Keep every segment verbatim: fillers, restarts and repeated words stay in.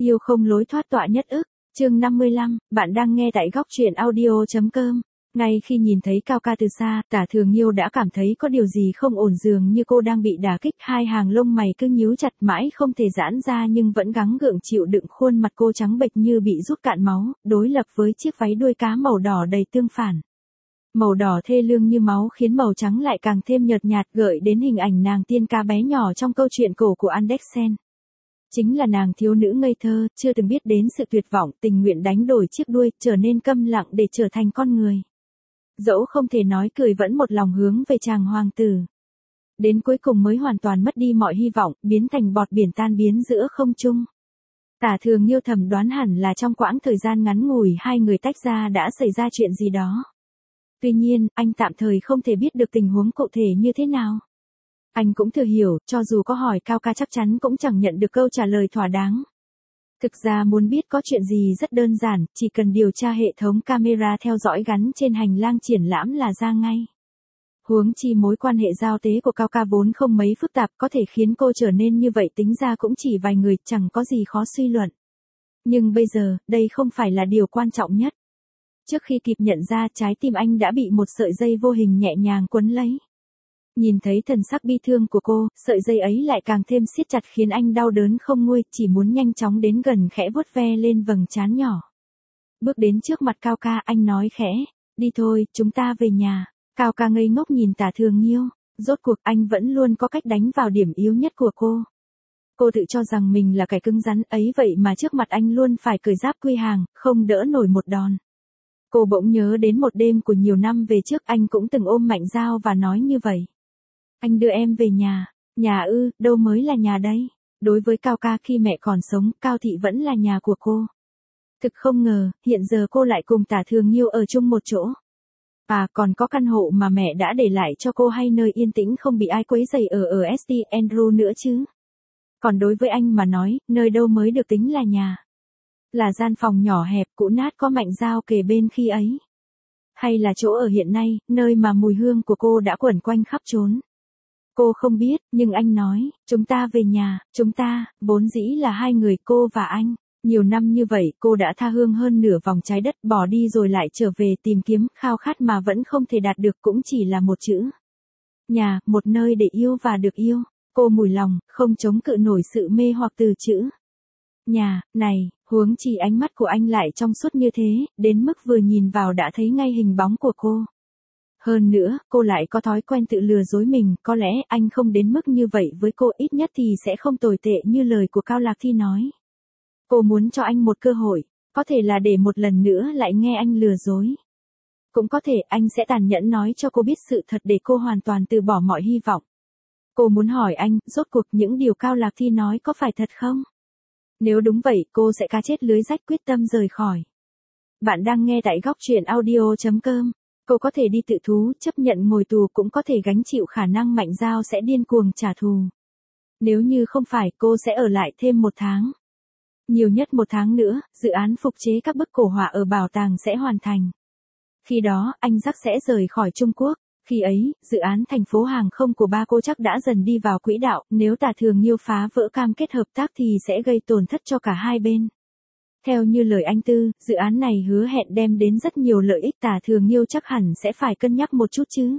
Yêu không lối thoát tọa nhất ức, chương năm mươi lăm, bạn đang nghe tại góc truyện audio.com. Ngay khi nhìn thấy Cao Ca từ xa, Tả Thường Nhiêu đã cảm thấy có điều gì không ổn, dường như cô đang bị đả kích. Hai hàng lông mày cứ nhíu chặt mãi không thể giãn ra, nhưng vẫn gắng gượng chịu đựng. Khuôn mặt cô trắng bệch như bị rút cạn máu, đối lập với chiếc váy đuôi cá màu đỏ đầy tương phản. Màu đỏ thê lương như máu khiến màu trắng lại càng thêm nhợt nhạt, gợi đến hình ảnh nàng tiên ca bé nhỏ trong câu chuyện cổ của Andersen. Chính là nàng thiếu nữ ngây thơ, chưa từng biết đến sự tuyệt vọng, tình nguyện đánh đổi chiếc đuôi, trở nên câm lặng để trở thành con người. Dẫu không thể nói cười, vẫn một lòng hướng về chàng hoàng tử. Đến cuối cùng mới hoàn toàn mất đi mọi hy vọng, biến thành bọt biển tan biến giữa không trung. Tả Thường Nhiêu thầm đoán hẳn là trong quãng thời gian ngắn ngủi hai người tách ra đã xảy ra chuyện gì đó. Tuy nhiên, anh tạm thời không thể biết được tình huống cụ thể như thế nào. Anh cũng thừa hiểu, cho dù có hỏi Cao Ca chắc chắn cũng chẳng nhận được câu trả lời thỏa đáng. Thực ra muốn biết có chuyện gì rất đơn giản, chỉ cần điều tra hệ thống camera theo dõi gắn trên hành lang triển lãm là ra ngay. Huống chi mối quan hệ giao tế của Cao Ca vốn không mấy phức tạp, có thể khiến cô trở nên như vậy tính ra cũng chỉ vài người, chẳng có gì khó suy luận. Nhưng bây giờ, đây không phải là điều quan trọng nhất. Trước khi kịp nhận ra, trái tim anh đã bị một sợi dây vô hình nhẹ nhàng quấn lấy. Nhìn thấy thần sắc bi thương của cô, sợi dây ấy lại càng thêm siết chặt khiến anh đau đớn không nguôi, chỉ muốn nhanh chóng đến gần khẽ vuốt ve lên vầng trán nhỏ. Bước đến trước mặt Cao Ca, anh nói khẽ, đi thôi, chúng ta về nhà. Cao Ca ngây ngốc nhìn Tả Thường Nhiêu, rốt cuộc anh vẫn luôn có cách đánh vào điểm yếu nhất của cô. Cô tự cho rằng mình là kẻ cứng rắn ấy, vậy mà trước mặt anh luôn phải cởi giáp quy hàng, không đỡ nổi một đòn. Cô bỗng nhớ đến một đêm của nhiều năm về trước, anh cũng từng ôm Mạnh Dao và nói như vậy. Anh đưa em về nhà. Nhà ư, đâu mới là nhà đây. Đối với Cao Ca khi mẹ còn sống, Cao Thị vẫn là nhà của cô. Thực không ngờ, hiện giờ cô lại cùng Tả Thường Nhiêu ở chung một chỗ. À, còn có căn hộ mà mẹ đã để lại cho cô, hay nơi yên tĩnh không bị ai quấy rầy ở ở ét tê Andrew nữa chứ. Còn đối với anh mà nói, nơi đâu mới được tính là nhà. Là gian phòng nhỏ hẹp, cũ nát có Mạnh Dao kề bên khi ấy. Hay là chỗ ở hiện nay, nơi mà mùi hương của cô đã quẩn quanh khắp chốn. Cô không biết, nhưng anh nói, chúng ta về nhà, chúng ta, vốn dĩ là hai người, cô và anh. Nhiều năm như vậy, cô đã tha hương hơn nửa vòng trái đất, bỏ đi rồi lại trở về tìm kiếm, khao khát mà vẫn không thể đạt được, cũng chỉ là một chữ. Nhà, một nơi để yêu và được yêu. Cô mùi lòng, không chống cự nổi sự mê hoặc từ chữ nhà này, huống chi ánh mắt của anh lại trong suốt như thế, đến mức vừa nhìn vào đã thấy ngay hình bóng của cô. Hơn nữa, cô lại có thói quen tự lừa dối mình, có lẽ anh không đến mức như vậy với cô, ít nhất thì sẽ không tồi tệ như lời của Cao Lạc Thi nói. Cô muốn cho anh một cơ hội, có thể là để một lần nữa lại nghe anh lừa dối. Cũng có thể anh sẽ tàn nhẫn nói cho cô biết sự thật để cô hoàn toàn từ bỏ mọi hy vọng. Cô muốn hỏi anh, rốt cuộc những điều Cao Lạc Thi nói có phải thật không? Nếu đúng vậy, cô sẽ cá chết lưới rách, quyết tâm rời khỏi. Bạn đang nghe tại góc truyện audio.com. Cô có thể đi tự thú, chấp nhận ngồi tù, cũng có thể gánh chịu khả năng Mạnh Dao sẽ điên cuồng trả thù. Nếu như không phải, cô sẽ ở lại thêm một tháng. Nhiều nhất một tháng nữa, dự án phục chế các bức cổ họa ở bảo tàng sẽ hoàn thành. Khi đó, anh Jack sẽ rời khỏi Trung Quốc. Khi ấy, dự án thành phố hàng không của ba cô chắc đã dần đi vào quỹ đạo, nếu Tả Thường Nhiêu phá vỡ cam kết hợp tác thì sẽ gây tổn thất cho cả hai bên. Theo như lời anh Tư, dự án này hứa hẹn đem đến rất nhiều lợi ích, Tả Thường Nhiêu chắc hẳn sẽ phải cân nhắc một chút chứ.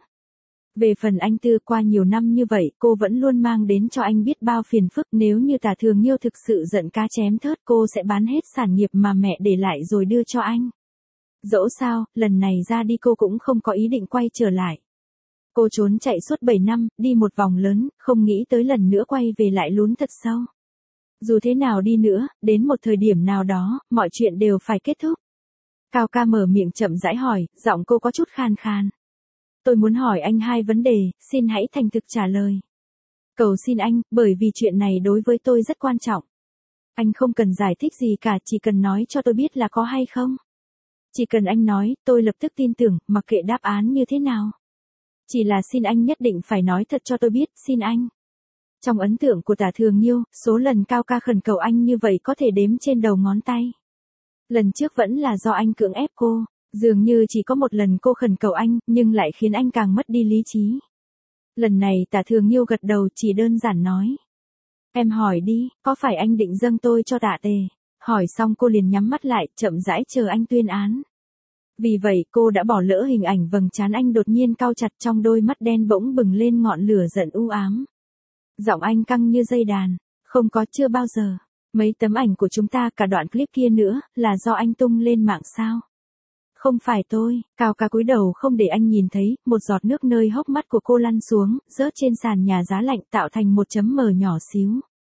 Về phần anh Tư, qua nhiều năm như vậy, cô vẫn luôn mang đến cho anh biết bao phiền phức, nếu như Tả Thường Nhiêu thực sự giận cá chém thớt, cô sẽ bán hết sản nghiệp mà mẹ để lại rồi đưa cho anh. Dẫu sao, lần này ra đi cô cũng không có ý định quay trở lại. Cô trốn chạy suốt bảy năm, đi một vòng lớn, không nghĩ tới lần nữa quay về lại lún thật sâu. Dù thế nào đi nữa, đến một thời điểm nào đó, mọi chuyện đều phải kết thúc. Cao Ca mở miệng chậm rãi hỏi, giọng cô có chút khan khan. Tôi muốn hỏi anh hai vấn đề, xin hãy thành thực trả lời. Cầu xin anh, bởi vì chuyện này đối với tôi rất quan trọng. Anh không cần giải thích gì cả, chỉ cần nói cho tôi biết là có hay không. Chỉ cần anh nói, tôi lập tức tin tưởng, mặc kệ đáp án như thế nào. Chỉ là xin anh nhất định phải nói thật cho tôi biết, xin anh. Trong ấn tượng của Tả Thường Nhiêu, số lần Cao Ca khẩn cầu anh như vậy có thể đếm trên đầu ngón tay. Lần trước vẫn là do anh cưỡng ép cô, dường như chỉ có một lần cô khẩn cầu anh, nhưng lại khiến anh càng mất đi lý trí. Lần này Tả Thường Nhiêu gật đầu, chỉ đơn giản nói. Em hỏi đi, có phải anh định dâng tôi cho Tạ Tề? Hỏi xong cô liền nhắm mắt lại, chậm rãi chờ anh tuyên án. Vì vậy cô đã bỏ lỡ hình ảnh vầng trán anh đột nhiên cau chặt, trong đôi mắt đen bỗng bừng lên ngọn lửa giận u ám. Giọng anh căng như dây đàn. Không có, chưa bao giờ. Mấy tấm ảnh của chúng ta, cả đoạn clip kia nữa, là do anh tung lên mạng sao? Không phải tôi. Cao ca cúi đầu không để anh nhìn thấy, một giọt nước nơi hốc mắt của cô lăn xuống, rớt trên sàn nhà giá lạnh tạo thành một chấm mờ nhỏ xíu.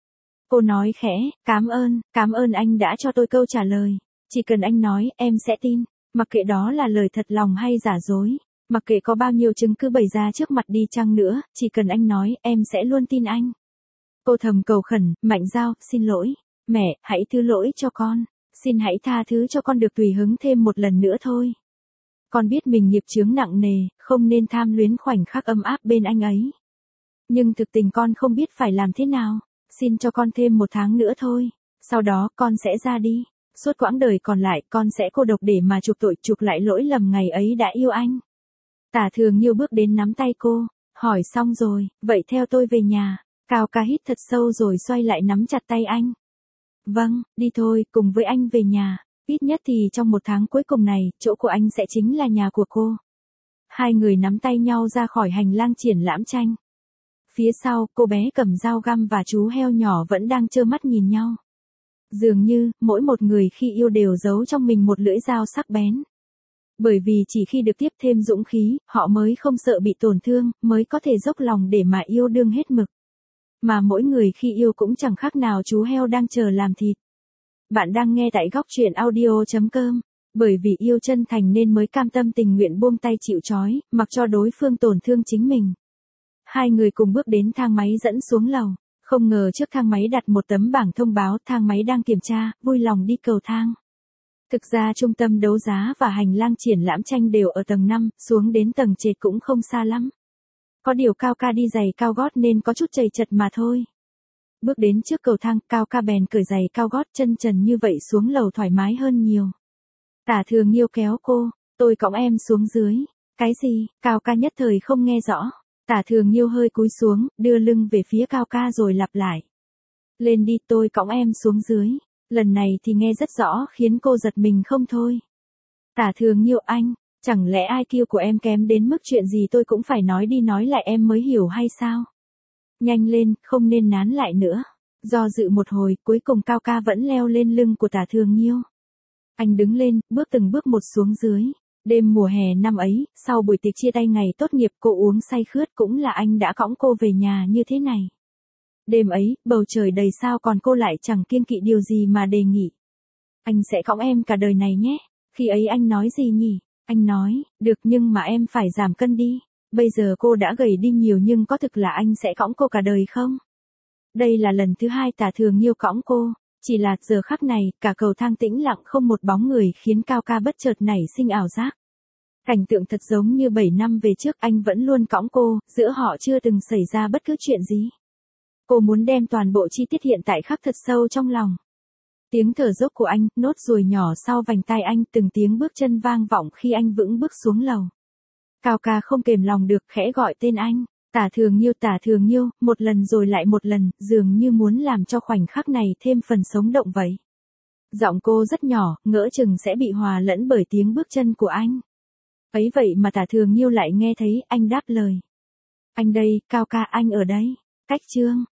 Cô nói khẽ, cảm ơn, cảm ơn anh đã cho tôi câu trả lời. Chỉ cần anh nói, em sẽ tin. Mặc kệ đó là lời thật lòng hay giả dối. Mặc kệ có bao nhiêu chứng cứ bày ra trước mặt đi chăng nữa, chỉ cần anh nói, em sẽ luôn tin anh. Cô thầm cầu khẩn, Mạnh Giao, xin lỗi. Mẹ, hãy thứ lỗi cho con. Xin hãy tha thứ cho con được tùy hứng thêm một lần nữa thôi. Con biết mình nghiệp chướng nặng nề, không nên tham luyến khoảnh khắc ấm áp bên anh ấy. Nhưng thực tình con không biết phải làm thế nào. Xin cho con thêm một tháng nữa thôi. Sau đó con sẽ ra đi. Suốt quãng đời còn lại con sẽ cô độc để mà chuộc tội, chuộc lại lỗi lầm ngày ấy đã yêu anh. Tả Thường Nhiêu bước đến nắm tay cô. Hỏi xong rồi, vậy theo tôi về nhà. Cao ca hít thật sâu rồi xoay lại nắm chặt tay anh. Vâng, đi thôi, cùng với anh về nhà. Ít nhất thì trong một tháng cuối cùng này, chỗ của anh sẽ chính là nhà của cô. Hai người nắm tay nhau ra khỏi hành lang triển lãm tranh. Phía sau, cô bé cầm dao găm và chú heo nhỏ vẫn đang trơ mắt nhìn nhau. Dường như, mỗi một người khi yêu đều giấu trong mình một lưỡi dao sắc bén. Bởi vì chỉ khi được tiếp thêm dũng khí, họ mới không sợ bị tổn thương, mới có thể dốc lòng để mà yêu đương hết mực. Mà mỗi người khi yêu cũng chẳng khác nào chú heo đang chờ làm thịt. Bạn đang nghe tại góc truyện audio chấm com. Bởi vì yêu chân thành nên mới cam tâm tình nguyện buông tay chịu trói, mặc cho đối phương tổn thương chính mình. Hai người cùng bước đến thang máy dẫn xuống lầu. Không ngờ trước thang máy đặt một tấm bảng thông báo thang máy đang kiểm tra, vui lòng đi cầu thang. Thực ra trung tâm đấu giá và hành lang triển lãm tranh đều ở tầng năm, xuống đến tầng trệt cũng không xa lắm. Có điều Cao ca đi giày cao gót nên có chút chầy chật mà thôi. Bước đến trước cầu thang, Cao ca bèn cởi giày cao gót, chân trần như vậy xuống lầu thoải mái hơn nhiều. Tả Thường Nhiêu kéo cô, tôi cõng em xuống dưới. Cái gì? Cao ca nhất thời không nghe rõ. Tả Thường Nhiêu hơi cúi xuống, đưa lưng về phía Cao ca rồi lặp lại. Lên đi, tôi cõng em xuống dưới. Lần này thì nghe rất rõ, khiến cô giật mình không thôi. Tả Thường Nhiêu, anh, chẳng lẽ i kiu của em kém đến mức chuyện gì tôi cũng phải nói đi nói lại em mới hiểu hay sao? Nhanh lên, không nên nán lại nữa. Do dự một hồi, cuối cùng Cao ca vẫn leo lên lưng của Tả Thường Nhiêu. Anh đứng lên, bước từng bước một xuống dưới. Đêm mùa hè năm ấy, sau buổi tiệc chia tay ngày tốt nghiệp cô uống say khướt cũng là anh đã cõng cô về nhà như thế này. Đêm ấy, bầu trời đầy sao còn cô lại chẳng kiêng kỵ điều gì mà đề nghị. Anh sẽ cõng em cả đời này nhé. Khi ấy anh nói gì nhỉ? Anh nói, được nhưng mà em phải giảm cân đi. Bây giờ cô đã gầy đi nhiều nhưng có thực là anh sẽ cõng cô cả đời không? Đây là lần thứ hai Tả Thường Nhiêu cõng cô. Chỉ là giờ khắc này, cả cầu thang tĩnh lặng không một bóng người khiến Cao ca bất chợt nảy sinh ảo giác. Cảnh tượng thật giống như bảy năm về trước anh vẫn luôn cõng cô, giữa họ chưa từng xảy ra bất cứ chuyện gì. Cô muốn đem toàn bộ chi tiết hiện tại khắc thật sâu trong lòng. Tiếng thở dốc của anh, nốt ruồi nhỏ sau vành tai anh, từng tiếng bước chân vang vọng khi anh vững bước xuống lầu. Cao ca không kềm lòng được khẽ gọi tên anh. Tả Thường Nhiêu, Tả Thường Nhiêu, một lần rồi lại một lần, dường như muốn làm cho khoảnh khắc này thêm phần sống động vậy. Giọng cô rất nhỏ, ngỡ chừng sẽ bị hòa lẫn bởi tiếng bước chân của anh. Ấy vậy mà Tả Thường Nhiêu lại nghe thấy, anh đáp lời. Anh đây, Cao ca, anh ở đây. Cách chương.